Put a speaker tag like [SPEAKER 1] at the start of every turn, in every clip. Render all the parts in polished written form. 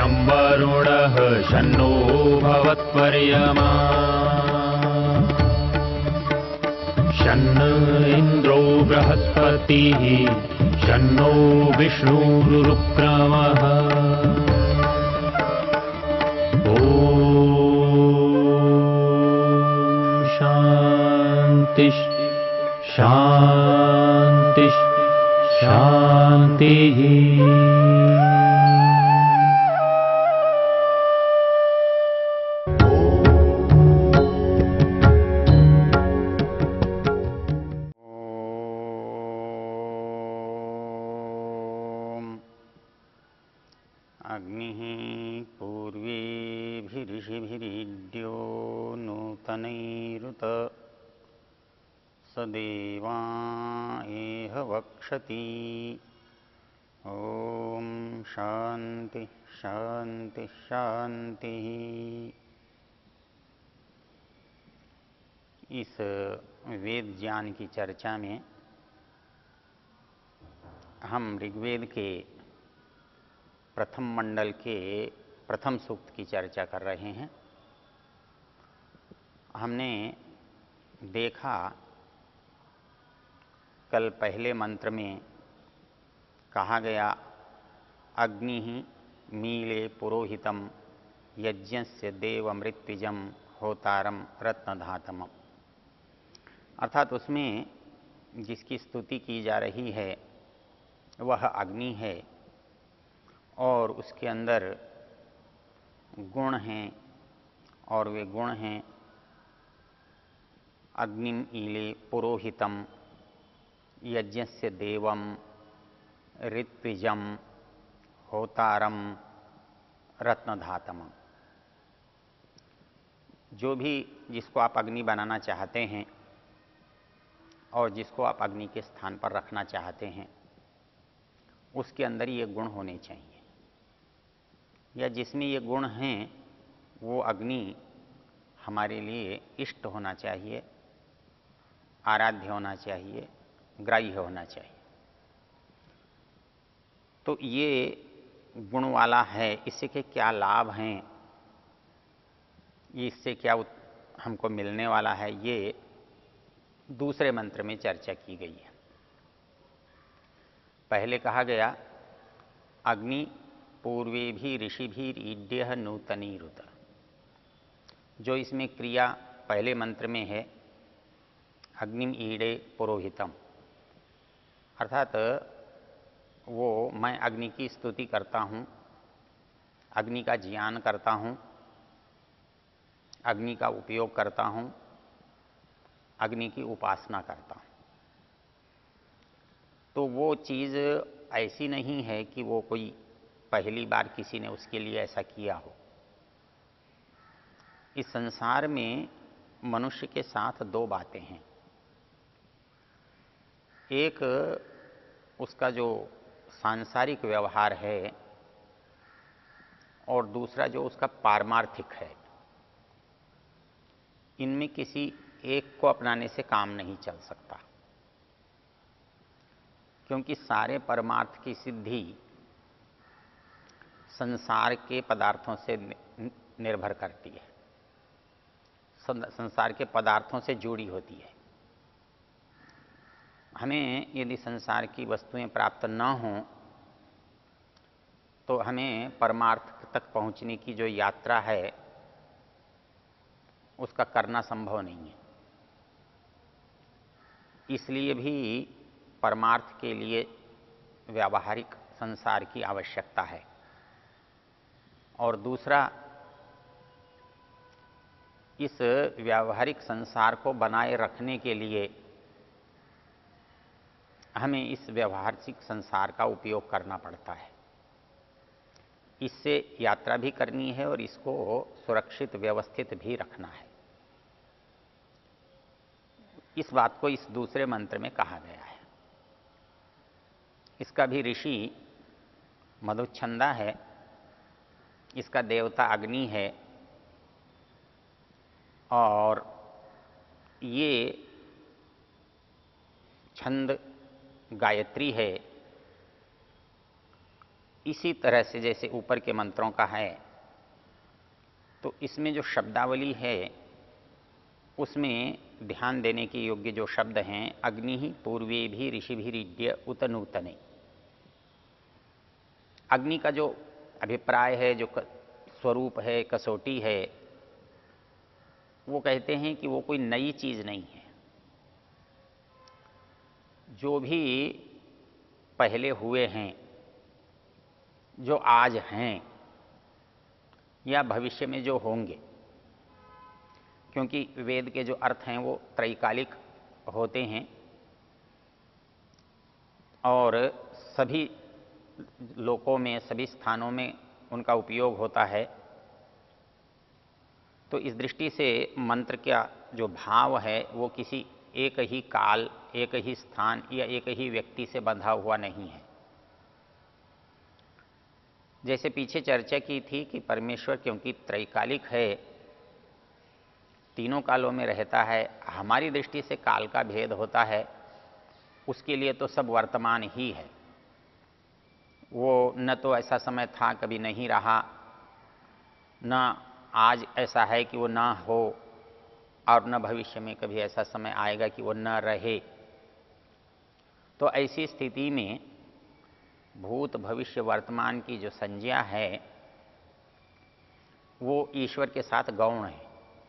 [SPEAKER 1] शं वरुणः शन्नो भवत्वर्यमा शन्न इन्द्रो बृहस्पतिः शन्नो विष्णुरुक्रमः ॐ शान्ति शान्ति शान्तिः।
[SPEAKER 2] अग्निः पूर्वेभिऋषिभिरीड्यो नूतनैरुत स देवा एह वक्षति। ॐ शान्ति शान्ति शान्तिः। इस वेद ज्ञान की चर्चा में हम ऋग्वेद के प्रथम मंडल के प्रथम सूक्त की चर्चा कर रहे हैं। हमने देखा कल पहले मंत्र में कहा गया अग्नि मीले पुरोहितम यज्ञस्य देवमृत्विजम होतारम रत्नधातम, अर्थात उसमें जिसकी स्तुति की जा रही है वह अग्नि है और उसके अंदर गुण हैं और वे गुण हैं अग्निम ईले पुरोहितम यज्ञस्य देवम ऋत्विजम होतारम रत्नधातम। जो भी जिसको आप अग्नि बनाना चाहते हैं और जिसको आप अग्नि के स्थान पर रखना चाहते हैं उसके अंदर ये गुण होने चाहिए, या जिसमें ये गुण हैं वो अग्नि हमारे लिए इष्ट होना चाहिए, आराध्य होना चाहिए, ग्राह्य होना चाहिए। तो ये गुण वाला है, इससे के क्या लाभ हैं, इससे क्या हमको मिलने वाला है, ये दूसरे मंत्र में चर्चा की गई है। पहले कहा गया अग्नि पूर्वे भी ऋषि भी ईड्य नूतनीरुत। जो इसमें क्रिया पहले मंत्र में है अग्निम ईडे पुरोहितम, अर्थात वो मैं अग्नि की स्तुति करता हूँ, अग्नि का ज्ञान करता हूँ, अग्नि का उपयोग करता हूँ, अग्नि की उपासना करता हूँ। तो वो चीज़ ऐसी नहीं है कि वो कोई पहली बार किसी ने उसके लिए ऐसा किया हो। इस संसार में मनुष्य के साथ दो बातें हैं, एक उसका जो सांसारिक व्यवहार है और दूसरा जो उसका पारमार्थिक है। इनमें किसी एक को अपनाने से काम नहीं चल सकता, क्योंकि सारे परमार्थ की सिद्धि संसार के पदार्थों से निर्भर करती है, संसार के पदार्थों से जुड़ी होती है। हमें यदि संसार की वस्तुएं प्राप्त न हों तो हमें परमार्थ तक पहुंचने की जो यात्रा है उसका करना संभव नहीं है। इसलिए भी परमार्थ के लिए व्यावहारिक संसार की आवश्यकता है। और दूसरा, इस व्यावहारिक संसार को बनाए रखने के लिए हमें इस व्यावहारिक संसार का उपयोग करना पड़ता है। इससे यात्रा भी करनी है और इसको सुरक्षित व्यवस्थित भी रखना है। इस बात को इस दूसरे मंत्र में कहा गया है। इसका भी ऋषि मधुच्छंदा है, इसका देवता अग्नि है और ये छंद गायत्री है इसी तरह से जैसे ऊपर के मंत्रों का है, तो इसमें जो शब्दावली है उसमें ध्यान देने के योग्य जो शब्द हैं, अग्नि ही पूर्वे भी ऋषिभिरीड्य उत नूतने। अग्नि का जो अभिप्राय है, जो स्वरूप है, कसौटी है, वो कहते हैं कि वो कोई नई चीज नहीं है। जो भी पहले हुए हैं, जो आज हैं या भविष्य में जो होंगे, क्योंकि वेद के जो अर्थ हैं वो त्रैकालिक होते हैं और सभी लोकों में, सभी स्थानों में उनका उपयोग होता है। तो इस दृष्टि से मंत्र का जो भाव है वो किसी एक ही काल, एक ही स्थान या एक ही व्यक्ति से बंधा हुआ नहीं है। जैसे पीछे चर्चा की थी कि परमेश्वर क्योंकि त्रैकालिक है, तीनों कालों में रहता है, हमारी दृष्टि से काल का भेद होता है, उसके लिए तो सब वर्तमान ही है। वो न तो ऐसा समय था कभी नहीं रहा, न आज ऐसा है कि वो ना हो, और न भविष्य में कभी ऐसा समय आएगा कि वो न रहे। तो ऐसी स्थिति में भूत भविष्य वर्तमान की जो संज्ञा है वो ईश्वर के साथ गौण है।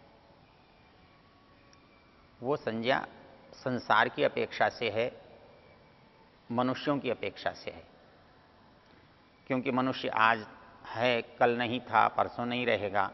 [SPEAKER 2] वो संज्ञा संसार की अपेक्षा से है, मनुष्यों की अपेक्षा से है, क्योंकि मनुष्य आज है, कल नहीं था, परसों नहीं रहेगा।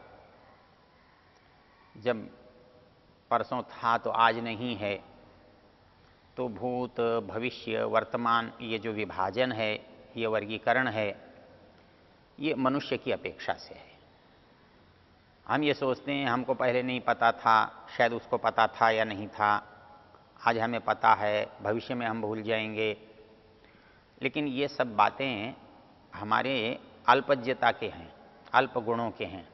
[SPEAKER 2] जब परसों था तो आज नहीं है। तो भूत भविष्य वर्तमान ये जो विभाजन है, ये वर्गीकरण है, ये मनुष्य की अपेक्षा से है। हम ये सोचते हैं हमको पहले नहीं पता था, शायद उसको पता था या नहीं था, आज हमें पता है, भविष्य में हम भूल जाएंगे। लेकिन ये सब बातें हमारे अल्पज्ञता के हैं, अल्प गुणों के हैं।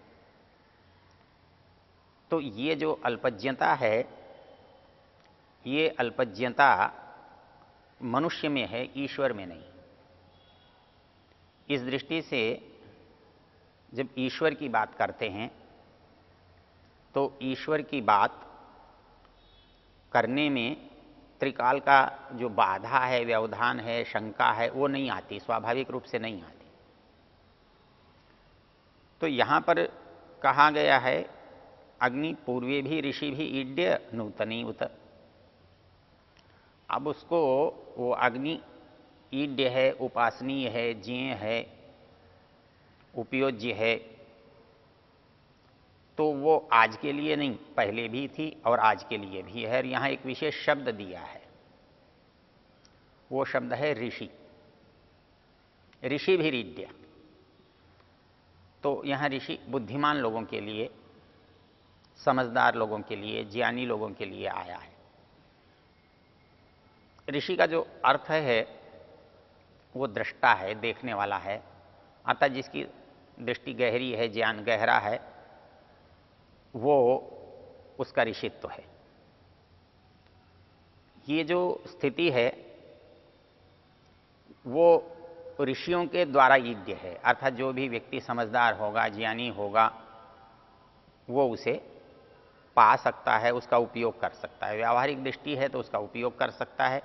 [SPEAKER 2] तो ये जो अल्पज्ञता है, ये अल्पज्ञता मनुष्य में है, ईश्वर में नहीं। इस दृष्टि से जब ईश्वर की बात करते हैं तो ईश्वर की बात करने में त्रिकाल का जो बाधा है, व्यवधान है, शंका है, वो नहीं आती, स्वाभाविक रूप से नहीं आती। तो यहां पर कहा गया है अग्नि पूर्वे भी ऋषि भी ईड्य नूतनी उत। अब उसको वो अग्नि ईड्य है, उपासनीय है, ज्ञेय है, उपयोज्य है, तो वो आज के लिए नहीं, पहले भी थी और आज के लिए भी है। और यहां एक विशेष शब्द दिया है, वो शब्द है ऋषि, ऋषि भी रीड्य। तो यहां ऋषि बुद्धिमान लोगों के लिए, समझदार लोगों के लिए, ज्ञानी लोगों के लिए आया है। ऋषि का जो अर्थ है वो दृष्टा है, देखने वाला है, अर्थात जिसकी दृष्टि गहरी है, ज्ञान गहरा है, वो उसका ऋषित्व है। ये जो स्थिति है वो ऋषियों के द्वारा ईड्य है, अर्थात जो भी व्यक्ति समझदार होगा, ज्ञानी होगा, वो उसे पा सकता है, उसका उपयोग कर सकता है। व्यावहारिक दृष्टि है तो उसका उपयोग कर सकता है,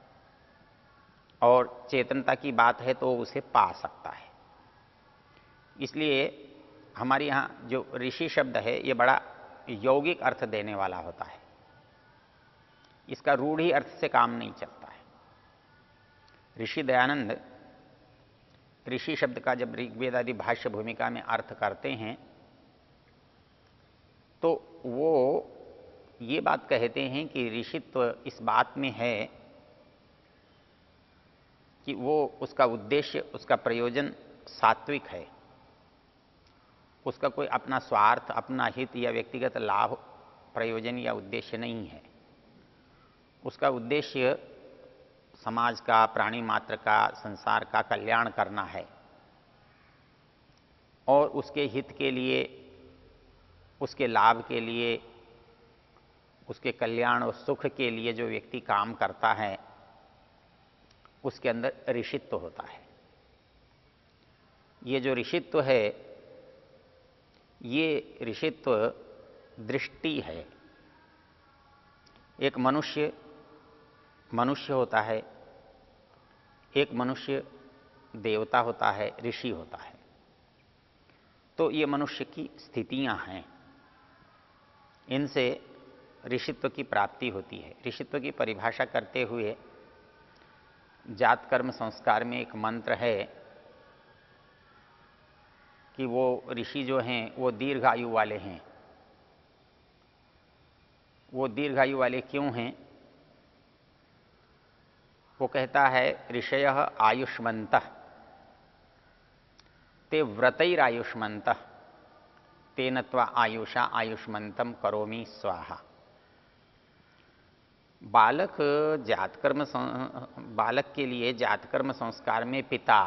[SPEAKER 2] और चेतनता की बात है तो उसे पा सकता है। इसलिए हमारे यहाँ जो ऋषि शब्द है ये बड़ा यौगिक अर्थ देने वाला होता है, इसका रूढ़ी अर्थ से काम नहीं चलता है। ऋषि दयानंद ऋषि शब्द का जब ऋग्वेद आदि भाष्य भूमिका में अर्थ करते हैं तो वो ये बात कहते हैं कि ऋषित्व इस बात में है कि वो उसका उद्देश्य, उसका प्रयोजन सात्विक है, उसका कोई अपना स्वार्थ, अपना हित या व्यक्तिगत लाभ प्रयोजन या उद्देश्य नहीं है। उसका उद्देश्य समाज का, प्राणी मात्र का, संसार का कल्याण करना है, और उसके हित के लिए, उसके लाभ के लिए, उसके कल्याण और सुख के लिए जो व्यक्ति काम करता है उसके अंदर ऋषित्व होता है। ये जो ऋषित्व है, ये ऋषित्व दृष्टि है। एक मनुष्य मनुष्य होता है, एक मनुष्य देवता होता है, ऋषि होता है। तो ये मनुष्य की स्थितियां हैं, इनसे ऋषित्व की प्राप्ति होती है। ऋषित्व की परिभाषा करते हुए जात कर्म संस्कार में एक मंत्र है कि वो ऋषि जो हैं वो दीर्घायु वाले हैं। वो दीर्घायु वाले क्यों हैं? वो कहता है ऋषयः आयुष्मन्तः ते व्रतैरायुष्मन्तः तेन त्वा आयुषा आयुष्मन्तं करोमि स्वाहा। बालक के लिए जातकर्म संस्कार में पिता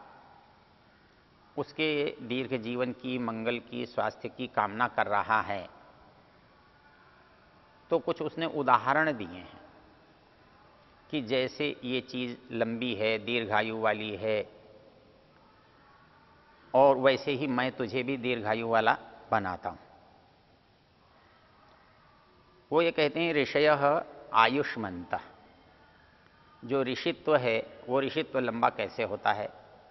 [SPEAKER 2] उसके दीर्घ जीवन की, मंगल की, स्वास्थ्य की कामना कर रहा है। तो कुछ उसने उदाहरण दिए हैं कि जैसे ये चीज़ लंबी है, दीर्घायु वाली है, और वैसे ही मैं तुझे भी दीर्घायु वाला बनाता हूं। वो ये कहते हैं ऋषयः आयुष्मन्तः, जो ऋषित्व है वो ऋषित्व लंबा कैसे होता है,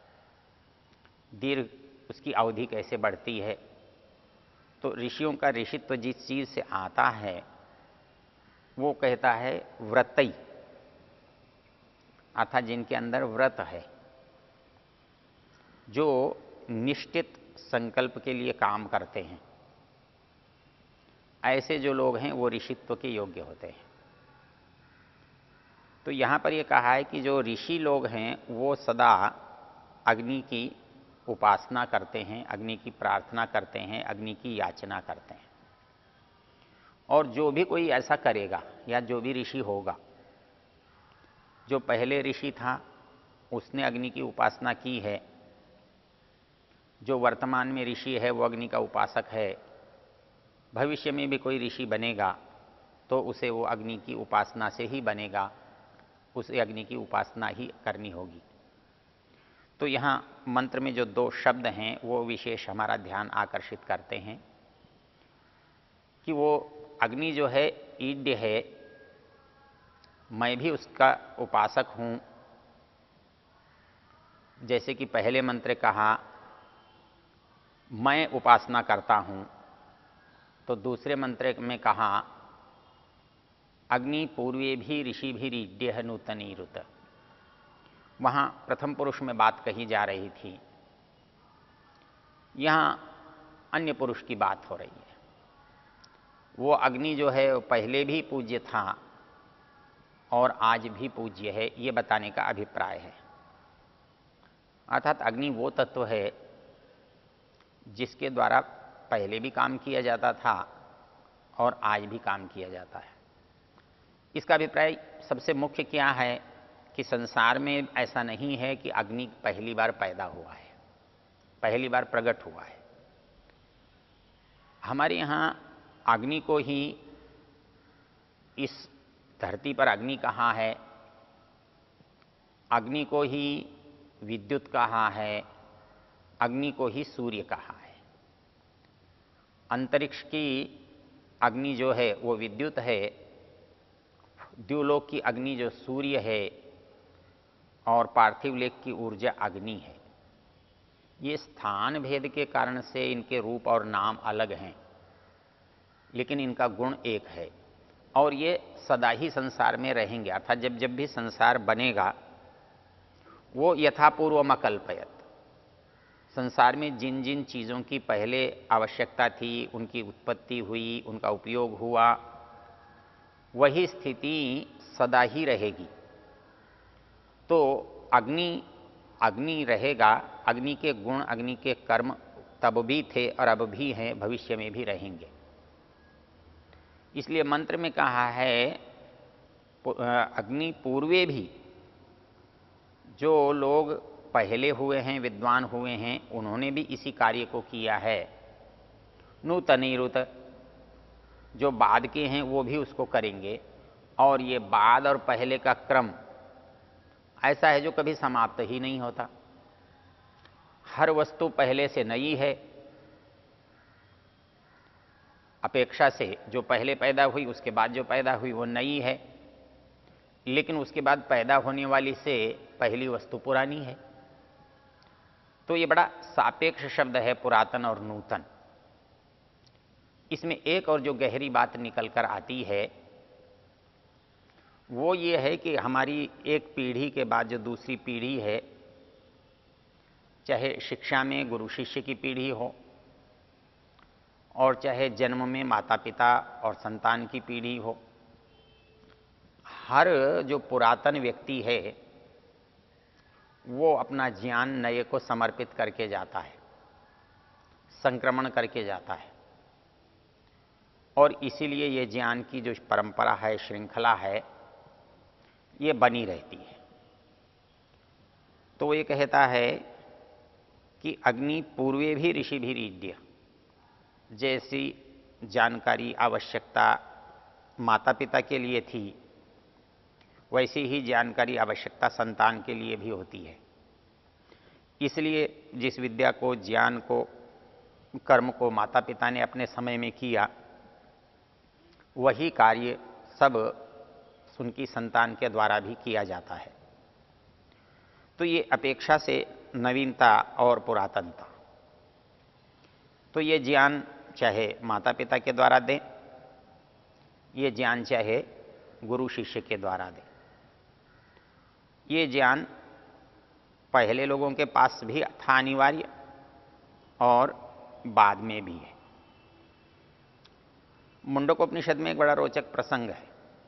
[SPEAKER 2] दीर्घ उसकी अवधि कैसे बढ़ती है। तो ऋषियों का ऋषित्व जिस चीज से आता है वो कहता है व्रतई, अर्थात जिनके अंदर व्रत है, जो निश्चित संकल्प के लिए काम करते हैं, ऐसे जो लोग हैं वो ऋषित्व के योग्य होते हैं। तो यहाँ पर ये कहा है कि जो ऋषि लोग हैं वो सदा अग्नि की उपासना करते हैं, अग्नि की प्रार्थना करते हैं, अग्नि की याचना करते हैं। और जो भी कोई ऐसा करेगा या जो भी ऋषि होगा, जो पहले ऋषि था उसने अग्नि की उपासना की है, जो वर्तमान में ऋषि है वो अग्नि का उपासक है, भविष्य में भी कोई ऋषि बनेगा तो उसे वो अग्नि की उपासना से ही बनेगा, उसे अग्नि की उपासना ही करनी होगी। तो यहाँ मंत्र में जो दो शब्द हैं वो विशेष हमारा ध्यान आकर्षित करते हैं कि वो अग्नि जो है ईड्य है, मैं भी उसका उपासक हूँ। जैसे कि पहले मंत्र कहा मैं उपासना करता हूँ, तो दूसरे मंत्र में कहा अग्नि पूर्वे भी ऋषि भी ईड्य नूतनीरुत। वहाँ प्रथम पुरुष में बात कही जा रही थी, यहाँ अन्य पुरुष की बात हो रही है। वो अग्नि जो है पहले भी पूज्य था और आज भी पूज्य है, ये बताने का अभिप्राय है। अर्थात अग्नि वो तत्व है जिसके द्वारा पहले भी काम किया जाता था और आज भी काम किया जाता है। इसका अभिप्राय सबसे मुख्य क्या है कि संसार में ऐसा नहीं है कि अग्नि पहली बार पैदा हुआ है, पहली बार प्रकट हुआ है। हमारे यहाँ अग्नि को ही, इस धरती पर अग्नि कहा है, अग्नि को ही विद्युत कहा है, अग्नि को ही सूर्य कहा है। अंतरिक्ष की अग्नि जो है वो विद्युत है, द्युलोक की अग्नि जो सूर्य है, और पार्थिव लोक की ऊर्जा अग्नि है। ये स्थान भेद के कारण से इनके रूप और नाम अलग हैं, लेकिन इनका गुण एक है और ये सदा ही संसार में रहेंगे। अर्थात जब जब भी संसार बनेगा वो यथापूर्वम अकल्पयत, संसार में जिन जिन चीज़ों की पहले आवश्यकता थी, उनकी उत्पत्ति हुई, उनका उपयोग हुआ, वही स्थिति सदा ही रहेगी। तो अग्नि रहेगा, अग्नि के गुण, अग्नि के कर्म तब भी थे और अब भी हैं, भविष्य में भी रहेंगे। इसलिए मंत्र में कहा है अग्नि पूर्वे भी, जो लोग पहले हुए हैं, विद्वान हुए हैं, उन्होंने भी इसी कार्य को किया है। नूतनीरुत, जो बाद के हैं वो भी उसको करेंगे। और ये बाद और पहले का क्रम ऐसा है जो कभी समाप्त ही नहीं होता। हर वस्तु पहले से नई है, अपेक्षा से जो पहले पैदा हुई उसके बाद जो पैदा हुई वो नई है, लेकिन उसके बाद पैदा होने वाली से पहली वस्तु पुरानी है। तो ये बड़ा सापेक्ष शब्द है, पुरातन और नूतन। इसमें एक और जो गहरी बात निकल कर आती है वो ये है कि हमारी एक पीढ़ी के बाद जो दूसरी पीढ़ी है, चाहे शिक्षा में गुरु शिष्य की पीढ़ी हो और चाहे जन्म में माता पिता और संतान की पीढ़ी हो, हर जो पुरातन व्यक्ति है वो अपना ज्ञान नए को समर्पित करके जाता है, संक्रमण करके जाता है, और इसीलिए ये ज्ञान की जो परंपरा है, श्रृंखला है, ये बनी रहती है। तो ये कहता है कि अग्नि पूर्वे भी ऋषि भी रीड्य, जैसी जानकारी आवश्यकता माता पिता के लिए थी वैसी ही जानकारी आवश्यकता संतान के लिए भी होती है। इसलिए जिस विद्या को, ज्ञान को, कर्म को माता पिता ने अपने समय में किया, वही कार्य सब उनकी संतान के द्वारा भी किया जाता है। तो ये अपेक्षा से नवीनता और पुरातनता। तो ये ज्ञान चाहे माता पिता के द्वारा दें, ये ज्ञान चाहे गुरु शिष्य के द्वारा दें, ये ज्ञान पहले लोगों के पास भी था अनिवार्य और बाद में भी है। मुंडकोपनिषद में एक बड़ा रोचक प्रसंग है।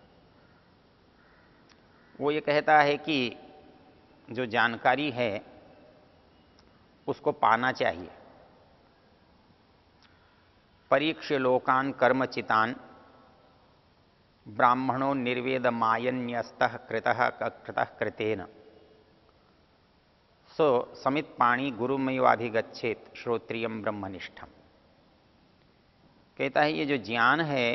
[SPEAKER 2] वो ये कहता है कि जो जानकारी है उसको पाना चाहिए। परीक्ष्य लोकान कर्मचितान ब्राह्मणो निर्वेद मायन्यस्तः कृतः कृतेन सो समित पाणी गुरुमयवाभिगच्छेत श्रोत्रियम ब्रह्मनिष्ठम। कहता है ये जो ज्ञान है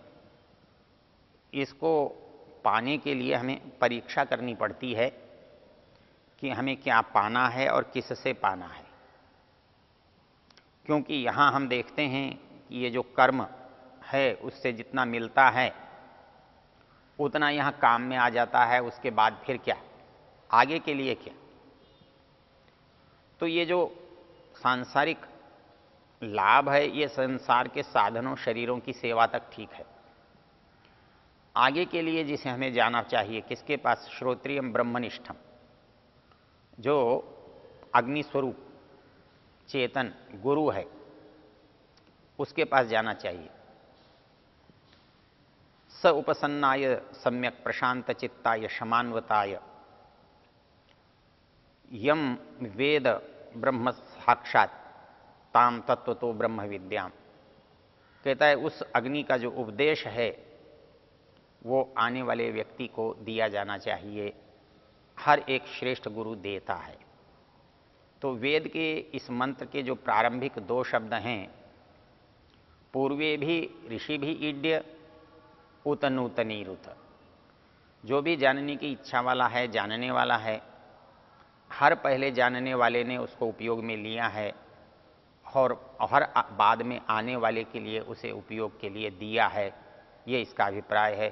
[SPEAKER 2] इसको पाने के लिए हमें परीक्षा करनी पड़ती है कि हमें क्या पाना है और किससे पाना है। क्योंकि यहाँ हम देखते हैं कि ये जो कर्म है उससे जितना मिलता है उतना यहाँ काम में आ जाता है, उसके बाद फिर क्या, आगे के लिए क्या। तो ये जो सांसारिक लाभ है ये संसार के साधनों शरीरों की सेवा तक ठीक है, आगे के लिए जिसे हमें जाना चाहिए किसके पास, श्रोत्रियम ब्रह्मनिष्ठम, जो अग्नि स्वरूप चेतन गुरु है उसके पास जाना चाहिए। स उपसन्नाय सम्यक प्रशांत चित्ताय क्षमान्वताय यम वेद ब्रह्म साक्षात ताम तत्व तो ब्रह्म विद्याम। कहता है उस अग्नि का जो उपदेश है वो आने वाले व्यक्ति को दिया जाना चाहिए, हर एक श्रेष्ठ गुरु देता है। तो वेद के इस मंत्र के जो प्रारंभिक दो शब्द हैं, पूर्वे भी ऋषि भी ईड्य उत नूतनीरुत, जो भी जानने की इच्छा वाला है, जानने वाला है, हर पहले जानने वाले ने उसको उपयोग में लिया है और हर बाद में आने वाले के लिए उसे उपयोग के लिए दिया है, ये इसका अभिप्राय है।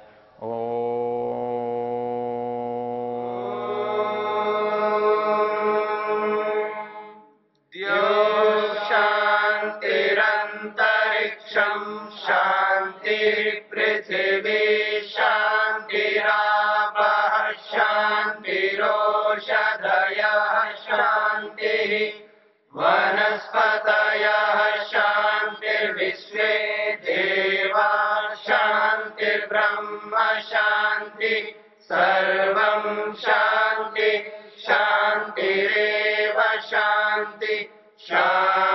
[SPEAKER 3] शांतिरंतरिक्षं शांति पृथिवी शांतिरापः शांतिरोषधयः शांतिः वनस्पतयः शांतिर्विश्वे देवा शांतिर्ब्रह्म शांति सर्वं शांति शांतिरेव शांति शांति।